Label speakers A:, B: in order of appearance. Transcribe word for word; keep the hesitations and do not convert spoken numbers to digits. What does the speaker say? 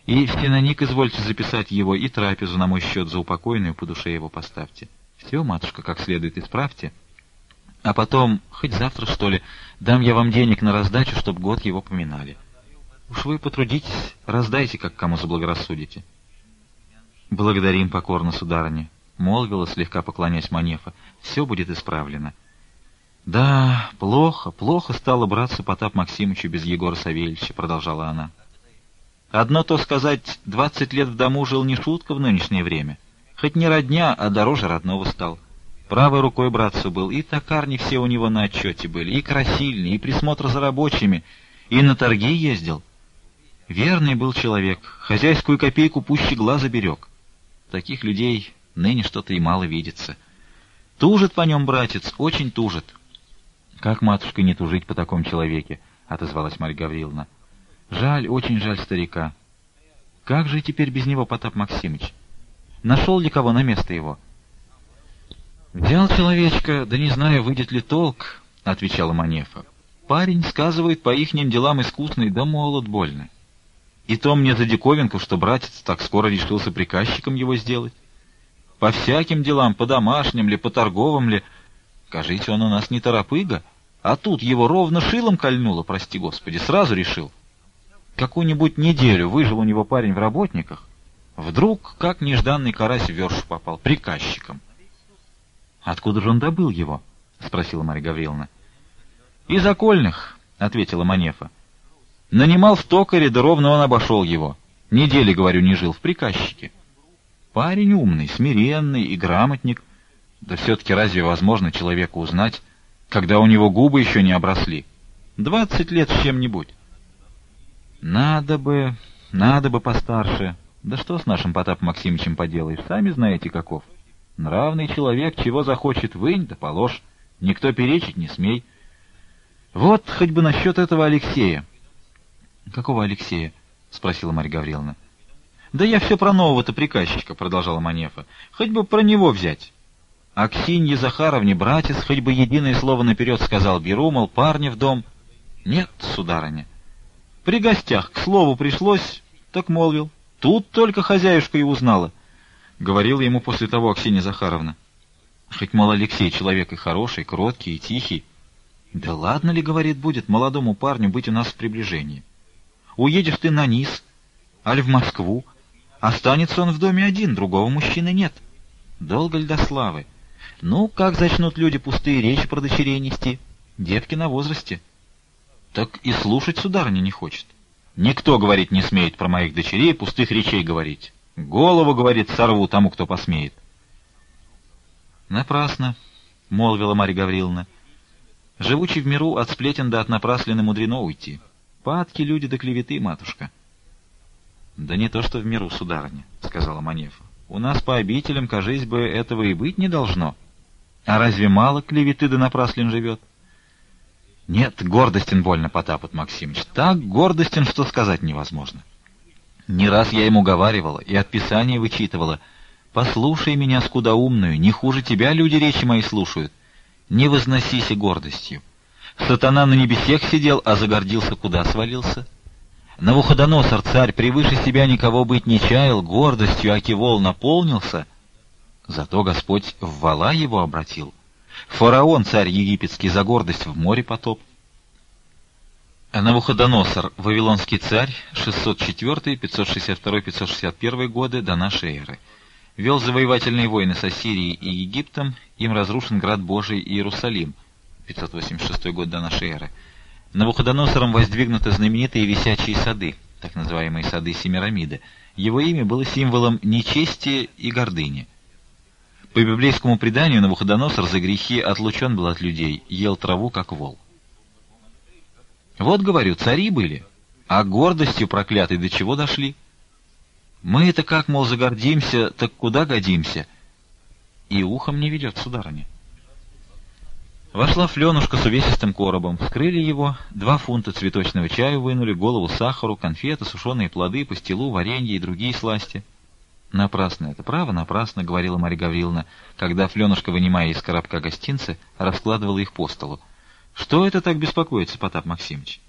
A: И в стеноник извольте записать его, и трапезу на мой счет за упокойную по душе его поставьте. Все, матушка, как следует исправьте. А потом, хоть завтра, что ли, дам я вам денег на раздачу, чтоб год его поминали. Уж вы потрудитесь, раздайте, как кому заблагорассудите. Благодарим покорно, сударыня, — молвила, слегка поклонясь Манефа. Все будет исправлено. Да, плохо, плохо стало братцу Потап Максимычу без Егора Савельича, — продолжала она. Одно то сказать, двадцать лет в дому жил не шутка в нынешнее время. Хоть не родня, а дороже родного стал. Правой рукой братцу был, и токарни все у него на отчете были, и красильни, и присмотр за рабочими, и на торги ездил. Верный был человек, хозяйскую копейку пуще глаза берег. Таких людей ныне что-то и мало видится. Тужит по нем братец, очень тужит. — Как, матушка, не тужить по такому человеке? — отозвалась Марья Гавриловна. — Жаль, очень жаль старика. Как же теперь без него, Потап Максимыч? Нашел ли кого на место его? — Взял человечка, да не знаю, выйдет ли толк, — отвечала Манефа. — Парень, сказывает, по ихним делам искусный, да молод больно. И то мне за диковинку, что братец так скоро решился приказчиком его сделать. По всяким делам, по домашним ли, по торговым ли. Кажите, он у нас не торопыга, а тут его ровно шилом кольнуло, прости господи, сразу решил. Какую-нибудь неделю выжил у него парень в работниках, вдруг, как нежданный карась в вершу попал, приказчиком. — Откуда же он добыл его? — спросила Марья Гавриловна. — Из окольных, — ответила Манефа. Нанимал в токаре, да ровно он обошел его. Недели, говорю, не жил в приказчике. Парень умный, смиренный и грамотник. Да все-таки разве возможно человеку узнать, когда у него губы еще не обросли? Двадцать лет с чем-нибудь. Надо бы, надо бы постарше. Да что с нашим Потапом Максимычем поделаешь, сами знаете каков. Нравный человек, чего захочет, вынь да положь. Никто перечить не смей. Вот хоть бы насчет этого Алексея. — Какого Алексея? — спросила Марья Гавриловна. — Да я все про нового-то приказчика, — продолжала Манефа. — Хоть бы про него взять. Аксинье Захаровне братец хоть бы единое слово наперед сказал: беру, мол, парня в дом. Нет, сударыня. При гостях к слову пришлось, так молвил. Тут только хозяюшка и узнала. Говорила ему после того Аксинья Захаровна. Хоть, мол, Алексей человек и хороший, кроткий и тихий. Да ладно ли, говорит, будет молодому парню быть у нас в приближении? Уедешь ты на низ, аль в Москву, останется он в доме один, другого мужчины нет. Долго ль до славы? Ну, как зачнут люди пустые речи про дочерей нести? Детки на возрасте. Так и слушать сударыня не хочет. Никто, говорит, не смеет про моих дочерей пустых речей говорить. Голову, говорит, сорву тому, кто посмеет. Напрасно, — молвила Марья Гавриловна. Живучи в миру, от сплетен да от напраслины мудрено уйти. Падки люди до клеветы, матушка. — Да не то что в миру, сударыня, — сказала Манефа. — У нас по обителям, кажись бы, этого и быть не должно. А разве мало клеветы да напраслин живет? — Нет, гордостен больно, Потап Максимыч, так гордостен, что сказать невозможно. Не раз я ему говаривала и от Писания вычитывала. Послушай меня, скудоумную, не хуже тебя люди речи мои слушают. Не возносися гордостью. Сатана на небесех сидел, а загордился, куда свалился? Навуходоносор, царь, превыше себя никого быть не чаял, гордостью Акивол наполнился, зато Господь в вала его обратил. Фараон, царь египетский, за гордость в море потоп. Навуходоносор, вавилонский царь, шестьсот четвёртый, пятьсот шестьдесят второй, пятьсот шестьдесят первый годы до нашей эры. Вел завоевательные войны с Ассирией и Египтом, им разрушен град Божий Иерусалим, пятьсот восемьдесят шестой год до нашей эры. Навуходоносором воздвигнуты знаменитые висячие сады, так называемые сады Семирамиды. Его имя было символом нечестия и гордыни. По библейскому преданию Навуходоносор за грехи отлучен был от людей, ел траву, как вол. Вот, говорю, цари были, а гордостью проклятой до чего дошли? Мы-то как, мол, загордимся, так куда годимся? И ухом не ведет, сударыня. Вошла Фленушка с увесистым коробом, вскрыли его, два фунта цветочного чаю вынули, голову сахару, конфеты, сушеные плоды, пастилу, варенье и другие сласти. Напрасно это, право, напрасно, — говорила Марья Гавриловна, когда Фленушка, вынимая из коробка гостинцы, раскладывала их по столу. Что это так беспокоится, Потап Максимыч?